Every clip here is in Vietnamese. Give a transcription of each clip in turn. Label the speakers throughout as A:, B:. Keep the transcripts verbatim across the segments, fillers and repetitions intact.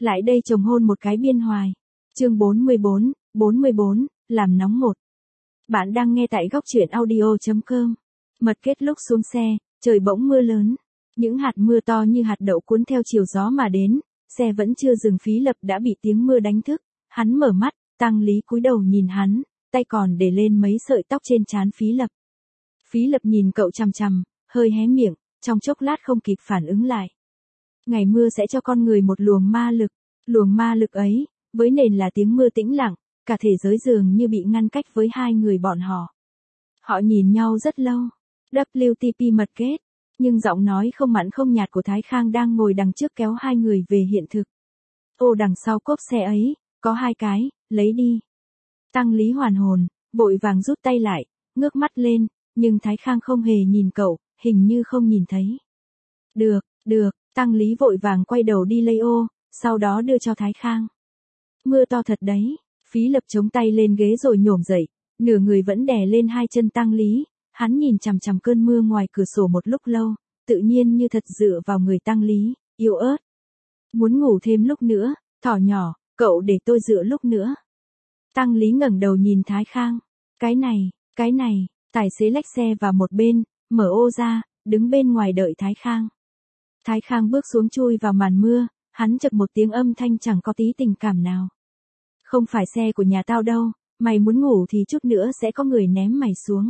A: Lại đây chồng hôn một cái biên hoài. Chương bốn mươi bốn, bốn mươi bốn, làm nóng một. Bạn đang nghe tại góc truyện audio chấm com. Mật kết lúc xuống xe, trời bỗng mưa lớn. Những hạt mưa to như hạt đậu cuốn theo chiều gió mà đến, xe vẫn chưa dừng Phí Lập đã bị tiếng mưa đánh thức. Hắn mở mắt, Tăng Lý cúi đầu nhìn hắn, tay còn để lên mấy sợi tóc trên trán Phí Lập. Phí Lập nhìn cậu chằm chằm, hơi hé miệng, trong chốc lát không kịp phản ứng lại. Ngày mưa sẽ cho con người một luồng ma lực, luồng ma lực ấy, với nền là tiếng mưa tĩnh lặng, cả thế giới dường như bị ngăn cách với hai người bọn họ. Họ nhìn nhau rất lâu, vê kép tê mật kết, nhưng giọng nói không mặn không nhạt của Thái Khang đang ngồi đằng trước kéo hai người về hiện thực. Ô đằng sau cốp xe ấy, có hai cái, lấy đi. Tăng Lý hoàn hồn, vội vàng rút tay lại, ngước mắt lên, nhưng Thái Khang không hề nhìn cậu, hình như không nhìn thấy. Được, được, Tăng Lý vội vàng quay đầu đi lấy ô, sau đó đưa cho Thái Khang. Mưa to thật đấy, Phí Lập chống tay lên ghế rồi nhổm dậy, nửa người vẫn đè lên hai chân Tăng Lý, hắn nhìn chằm chằm cơn mưa ngoài cửa sổ một lúc lâu, tự nhiên như thật dựa vào người Tăng Lý, yếu ớt. Muốn ngủ thêm lúc nữa, thỏ nhỏ, cậu để tôi dựa lúc nữa. Tăng Lý ngẩng đầu nhìn Thái Khang, cái này, cái này, tài xế lách xe vào một bên, mở ô ra, đứng bên ngoài đợi Thái Khang. Thái Khang bước xuống chui vào màn mưa, hắn chậc một tiếng âm thanh chẳng có tí tình cảm nào. Không phải xe của nhà tao đâu, mày muốn ngủ thì chút nữa sẽ có người ném mày xuống.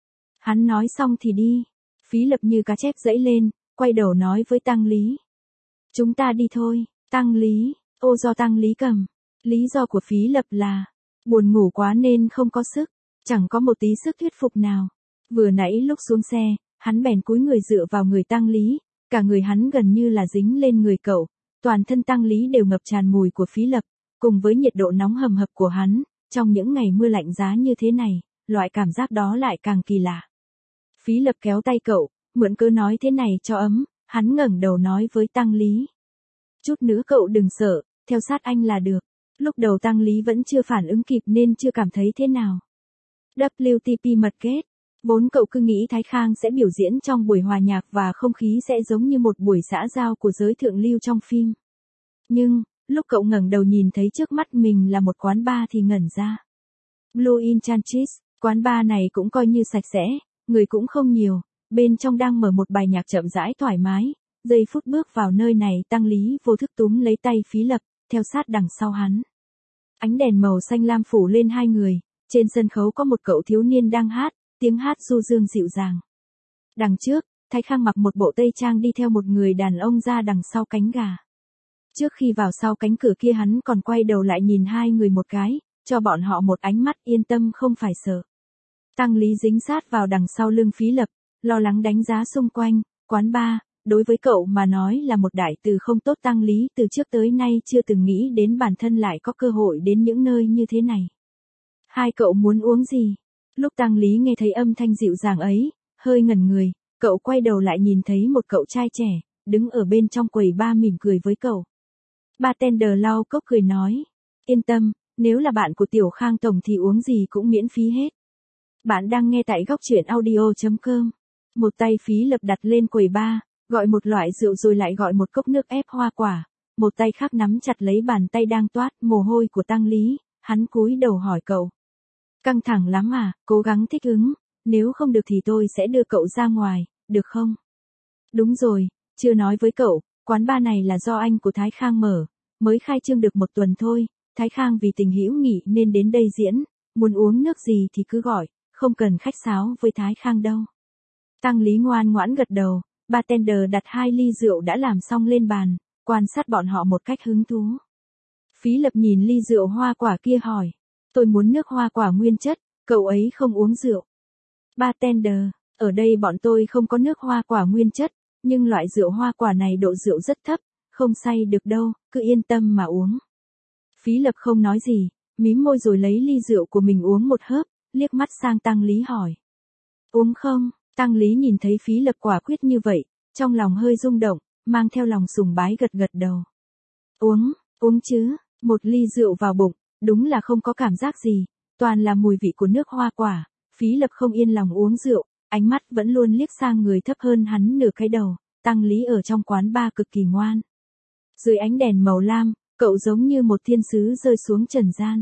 A: Hắn nói xong thì đi. Phí Lập như cá chép dẫy lên, quay đầu nói với Tăng Lý. Chúng ta đi thôi, Tăng Lý, ô do Tăng Lý cầm. Lý do của Phí Lập là, buồn ngủ quá nên không có sức, chẳng có một tí sức thuyết phục nào. Vừa nãy lúc xuống xe, hắn bèn cúi người dựa vào người Tăng Lý, cả người hắn gần như là dính lên người cậu, toàn thân Tăng Lý đều ngập tràn mùi của Phí Lập, cùng với nhiệt độ nóng hầm hập của hắn, trong những ngày mưa lạnh giá như thế này, loại cảm giác đó lại càng kỳ lạ. Phí Lập kéo tay cậu, mượn cớ nói thế này cho ấm, hắn ngẩng đầu nói với Tăng Lý. Chút nữa cậu đừng sợ, theo sát anh là được. Lúc đầu Tăng Lý vẫn chưa phản ứng kịp nên chưa cảm thấy thế nào. vê kép tê mật kết. Vốn cậu cứ nghĩ Thái Khang sẽ biểu diễn trong buổi hòa nhạc và không khí sẽ giống như một buổi xã giao của giới thượng lưu trong phim. Nhưng, lúc cậu ngẩng đầu nhìn thấy trước mắt mình là một quán bar thì ngẩn ra. Blue Enchantress, quán bar này cũng coi như sạch sẽ, người cũng không nhiều, bên trong đang mở một bài nhạc chậm rãi thoải mái. Giây phút bước vào nơi này Tăng Lý vô thức túm lấy tay Phí Lập, theo sát đằng sau hắn. Ánh đèn màu xanh lam phủ lên hai người, trên sân khấu có một cậu thiếu niên đang hát, tiếng hát du dương dịu dàng. Đằng trước, Thái Khang mặc một bộ tây trang đi theo một người đàn ông ra đằng sau cánh gà. Trước khi vào sau cánh cửa kia hắn còn quay đầu lại nhìn hai người một cái, cho bọn họ một ánh mắt yên tâm không phải sợ. Tăng Lý dính sát vào đằng sau lưng Phí Lập, lo lắng đánh giá xung quanh, quán bar, đối với cậu mà nói là một đại từ không tốt. Tăng Lý từ trước tới nay chưa từng nghĩ đến bản thân lại có cơ hội đến những nơi như thế này. Hai cậu muốn uống gì? Lúc Tăng Lý nghe thấy âm thanh dịu dàng ấy, hơi ngẩn người, cậu quay đầu lại nhìn thấy một cậu trai trẻ, đứng ở bên trong quầy bar mỉm cười với cậu. Bartender lau cốc cười nói, yên tâm, nếu là bạn của Tiểu Khang Tổng thì uống gì cũng miễn phí hết. Bạn đang nghe tại góc truyện audio chấm com. Một tay Phí Lập đặt lên quầy bar, gọi một loại rượu rồi lại gọi một cốc nước ép hoa quả, một tay khác nắm chặt lấy bàn tay đang toát mồ hôi của Tăng Lý, hắn cúi đầu hỏi cậu. Căng thẳng lắm à, cố gắng thích ứng, nếu không được thì tôi sẽ đưa cậu ra ngoài, được không? Đúng rồi, chưa nói với cậu, quán bar này là do anh của Thái Khang mở, mới khai trương được một tuần thôi, Thái Khang vì tình hữu nghị nên đến đây diễn, muốn uống nước gì thì cứ gọi, không cần khách sáo với Thái Khang đâu. Tăng Lý ngoan ngoãn gật đầu, bartender đặt hai ly rượu đã làm xong lên bàn, quan sát bọn họ một cách hứng thú. Phí Lập nhìn ly rượu hoa quả kia hỏi, tôi muốn nước hoa quả nguyên chất, cậu ấy không uống rượu. Bartender, ở đây bọn tôi không có nước hoa quả nguyên chất, nhưng loại rượu hoa quả này độ rượu rất thấp, không say được đâu, cứ yên tâm mà uống. Phí Lập không nói gì, mím môi rồi lấy ly rượu của mình uống một hớp, liếc mắt sang Tăng Lý hỏi. Uống không? Tăng Lý nhìn thấy Phí Lập quả quyết như vậy, trong lòng hơi rung động, mang theo lòng sùng bái gật gật đầu. Uống, uống chứ, một ly rượu vào bụng, đúng là không có cảm giác gì, toàn là mùi vị của nước hoa quả. Phí Lập không yên lòng uống rượu, ánh mắt vẫn luôn liếc sang người thấp hơn hắn nửa cái đầu. Tăng Lý ở trong quán bar cực kỳ ngoan. Dưới ánh đèn màu lam, cậu giống như một thiên sứ rơi xuống trần gian.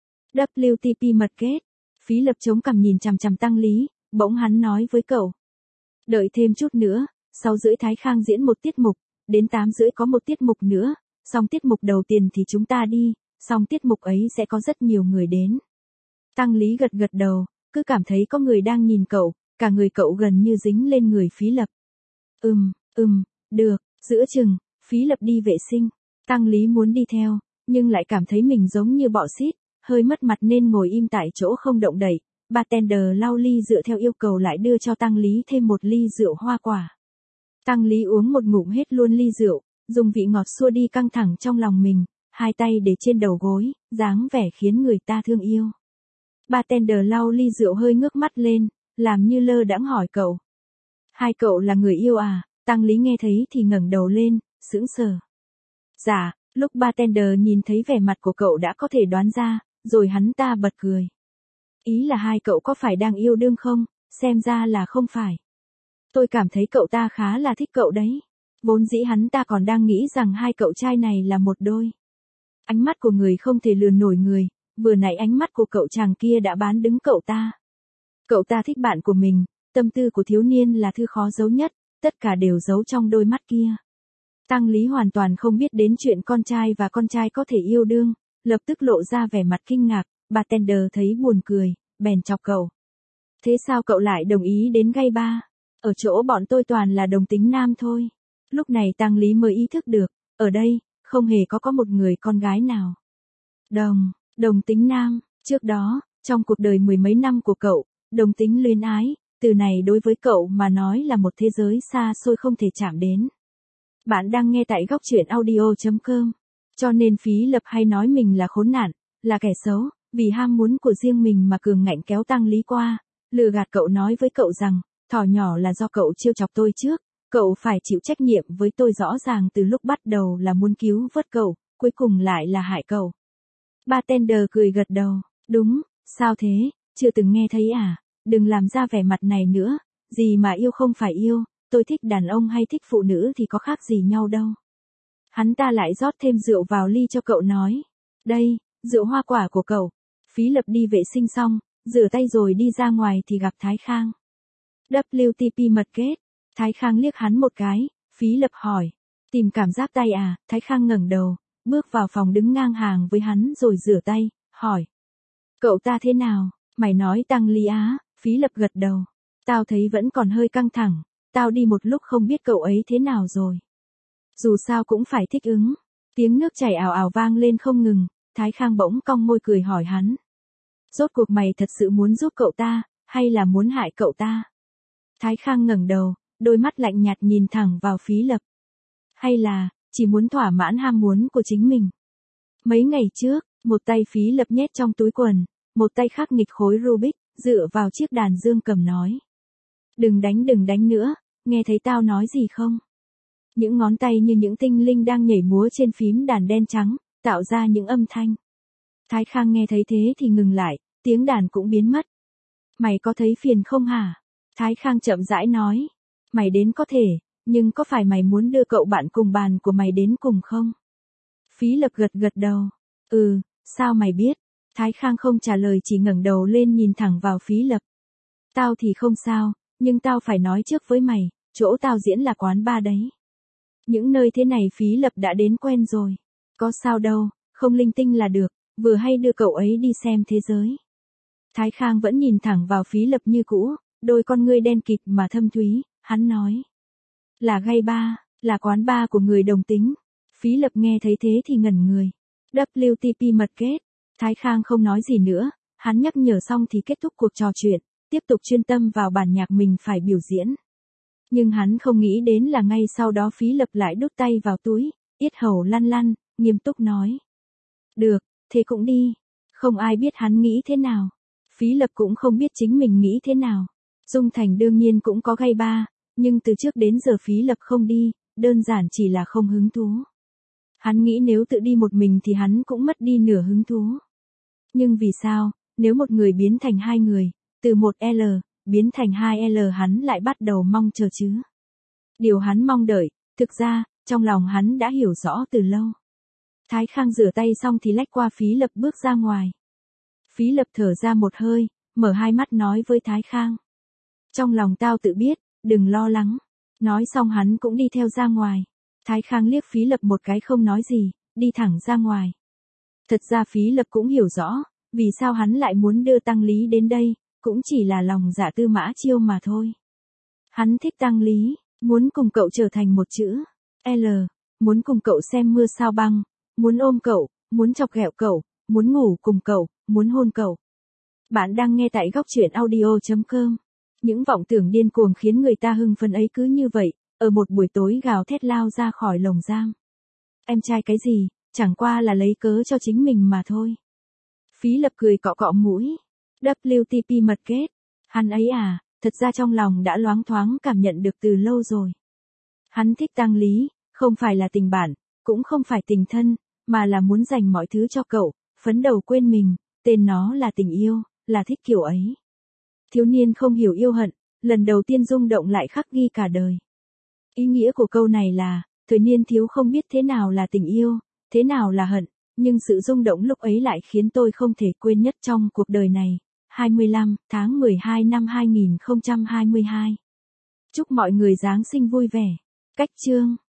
A: vê kép tê mật kết. Phí Lập chống cằm nhìn chằm chằm Tăng Lý, bỗng hắn nói với cậu. Đợi thêm chút nữa, sáu rưỡi Thái Khang diễn một tiết mục, đến tám rưỡi có một tiết mục nữa, xong tiết mục đầu tiên thì chúng ta đi, xong tiết mục ấy sẽ có rất nhiều người đến. Tăng Lý gật gật đầu, cứ cảm thấy có người đang nhìn cậu, cả người cậu gần như dính lên người Phí Lập. Ừm, ừm, được, giữa chừng, Phí Lập đi vệ sinh, Tăng Lý muốn đi theo, nhưng lại cảm thấy mình giống như bọ xít, hơi mất mặt nên ngồi im tại chỗ không động đậy. Bartender lau ly dựa theo yêu cầu lại đưa cho Tăng Lý thêm một ly rượu hoa quả. Tăng Lý uống một ngụm hết luôn ly rượu, dùng vị ngọt xua đi căng thẳng trong lòng mình, hai tay để trên đầu gối, dáng vẻ khiến người ta thương yêu. Bartender lau ly rượu hơi ngước mắt lên, làm như lơ đãng hỏi cậu. Hai cậu là người yêu à? Tăng Lý nghe thấy thì ngẩng đầu lên, sững sờ. Dạ, lúc bartender nhìn thấy vẻ mặt của cậu đã có thể đoán ra, rồi hắn ta bật cười. Ý là hai cậu có phải đang yêu đương không? Xem ra là không phải. Tôi cảm thấy cậu ta khá là thích cậu đấy. Vốn dĩ hắn ta còn đang nghĩ rằng hai cậu trai này là một đôi. Ánh mắt của người không thể lừa nổi người, vừa nãy ánh mắt của cậu chàng kia đã bán đứng cậu ta. Cậu ta thích bạn của mình, tâm tư của thiếu niên là thứ khó giấu nhất, tất cả đều giấu trong đôi mắt kia. Tăng Lý hoàn toàn không biết đến chuyện con trai và con trai có thể yêu đương, lập tức lộ ra vẻ mặt kinh ngạc, bartender thấy buồn cười, bèn chọc cậu. Thế sao cậu lại đồng ý đến gay bar? Ở chỗ bọn tôi toàn là đồng tính nam thôi. Lúc này Tăng Lý mới ý thức được, ở đây, không hề có có một người con gái nào. Đồng, đồng tính nam, trước đó, trong cuộc đời mười mấy năm của cậu, đồng tính luyến ái, từ này đối với cậu mà nói là một thế giới xa xôi không thể chạm đến. Bạn đang nghe tại góc truyện audio chấm com. Cho nên Phí Lập hay nói mình là khốn nạn, là kẻ xấu, vì ham muốn của riêng mình mà cường ngạnh kéo Tăng Lý qua, lừa gạt cậu nói với cậu rằng, thỏ nhỏ là do cậu trêu chọc tôi trước, cậu phải chịu trách nhiệm với tôi rõ ràng từ lúc bắt đầu là muốn cứu vớt cậu, cuối cùng lại là hại cậu. Bartender cười gật đầu, đúng, sao thế, chưa từng nghe thấy à, đừng làm ra vẻ mặt này nữa, gì mà yêu không phải yêu, tôi thích đàn ông hay thích phụ nữ thì có khác gì nhau đâu. Hắn ta lại rót thêm rượu vào ly cho cậu nói, đây, rượu hoa quả của cậu. Phí Lập đi vệ sinh xong, rửa tay rồi đi ra ngoài thì gặp Thái Khang. vê kép tê mật kết. Thái Khang liếc hắn một cái, Phí Lập hỏi, tìm cảm giác tay à? Thái Khang ngẩng đầu, bước vào phòng đứng ngang hàng với hắn rồi rửa tay, hỏi. Cậu ta thế nào? Mày nói Tăng Lý á? Phí Lập gật đầu. Tao thấy vẫn còn hơi căng thẳng, tao đi một lúc không biết cậu ấy thế nào rồi. Dù sao cũng phải thích ứng. Tiếng nước chảy ào ào vang lên không ngừng, Thái Khang bỗng cong môi cười hỏi hắn. Rốt cuộc mày thật sự muốn giúp cậu ta, hay là muốn hại cậu ta? Thái Khang ngẩng đầu, đôi mắt lạnh nhạt nhìn thẳng vào Phí Lập. Hay là, chỉ muốn thỏa mãn ham muốn của chính mình? Mấy ngày trước, một tay Phí Lập nhét trong túi quần, một tay khác nghịch khối Rubik, dựa vào chiếc đàn dương cầm nói. Đừng đánh đừng đánh nữa, nghe thấy tao nói gì không? Những ngón tay như những tinh linh đang nhảy múa trên phím đàn đen trắng, tạo ra những âm thanh. Thái Khang nghe thấy thế thì ngừng lại, tiếng đàn cũng biến mất. Mày có thấy phiền không hả? Thái Khang chậm rãi nói. Mày đến có thể, nhưng có phải mày muốn đưa cậu bạn cùng bàn của mày đến cùng không? Phí Lập gật gật đầu. Ừ, sao mày biết? Thái Khang không trả lời chỉ ngẩng đầu lên nhìn thẳng vào Phí Lập. Tao thì không sao, nhưng tao phải nói trước với mày, chỗ tao diễn là quán bar đấy. Những nơi thế này Phí Lập đã đến quen rồi. Có sao đâu, không linh tinh là được, vừa hay đưa cậu ấy đi xem thế giới. Thái Khang vẫn nhìn thẳng vào Phí Lập như cũ, đôi con ngươi đen kịt mà thâm thúy, hắn nói. Là gay bar, là quán bar của người đồng tính. Phí Lập nghe thấy thế thì ngẩn người. vê kép tê mật kết. Thái Khang không nói gì nữa, hắn nhắc nhở xong thì kết thúc cuộc trò chuyện, tiếp tục chuyên tâm vào bản nhạc mình phải biểu diễn. Nhưng hắn không nghĩ đến là ngay sau đó Phí Lập lại đút tay vào túi, yết hầu lăn lăn, nghiêm túc nói. Được, thế cũng đi. Không ai biết hắn nghĩ thế nào. Phí Lập cũng không biết chính mình nghĩ thế nào. Dung Thành đương nhiên cũng có gay bar, nhưng từ trước đến giờ Phí Lập không đi, đơn giản chỉ là không hứng thú. Hắn nghĩ nếu tự đi một mình thì hắn cũng mất đi nửa hứng thú. Nhưng vì sao, nếu một người biến thành hai người, từ một L, biến thành hai L hắn lại bắt đầu mong chờ chứ? Điều hắn mong đợi, thực ra, trong lòng hắn đã hiểu rõ từ lâu. Thái Khang rửa tay xong thì lách qua Phí Lập bước ra ngoài. Phí Lập thở ra một hơi, mở hai mắt nói với Thái Khang. Trong lòng tao tự biết, đừng lo lắng. Nói xong hắn cũng đi theo ra ngoài. Thái Khang liếc Phí Lập một cái không nói gì, đi thẳng ra ngoài. Thật ra Phí Lập cũng hiểu rõ, vì sao hắn lại muốn đưa Tăng Lý đến đây, cũng chỉ là lòng dạ Tư Mã Chiêu mà thôi. Hắn thích Tăng Lý, muốn cùng cậu trở thành một chữ L, muốn cùng cậu xem mưa sao băng, muốn ôm cậu, muốn chọc ghẹo cậu, muốn ngủ cùng cậu, muốn hôn cậu. Bạn đang nghe tại góc truyện audio chấm com. Những vọng tưởng điên cuồng khiến người ta hưng phấn ấy cứ như vậy, ở một buổi tối gào thét lao ra khỏi lồng giam. Em trai cái gì, chẳng qua là lấy cớ cho chính mình mà thôi. Phí Lập cười cọ cọ mũi. vê kép tê mật kết. Hắn ấy à, thật ra trong lòng đã loáng thoáng cảm nhận được từ lâu rồi. Hắn thích Tăng Lý, không phải là tình bạn, cũng không phải tình thân, mà là muốn dành mọi thứ cho cậu, phấn đầu quên mình, tên nó là tình yêu, là thích kiểu ấy. Thiếu niên không hiểu yêu hận, lần đầu tiên rung động lại khắc ghi cả đời. Ý nghĩa của câu này là, thời niên thiếu không biết thế nào là tình yêu, thế nào là hận, nhưng sự rung động lúc ấy lại khiến tôi không thể quên nhất trong cuộc đời này. hai mươi lăm tháng mười hai năm hai nghìn không trăm hai mươi hai. Chúc mọi người Giáng sinh vui vẻ. Cách chương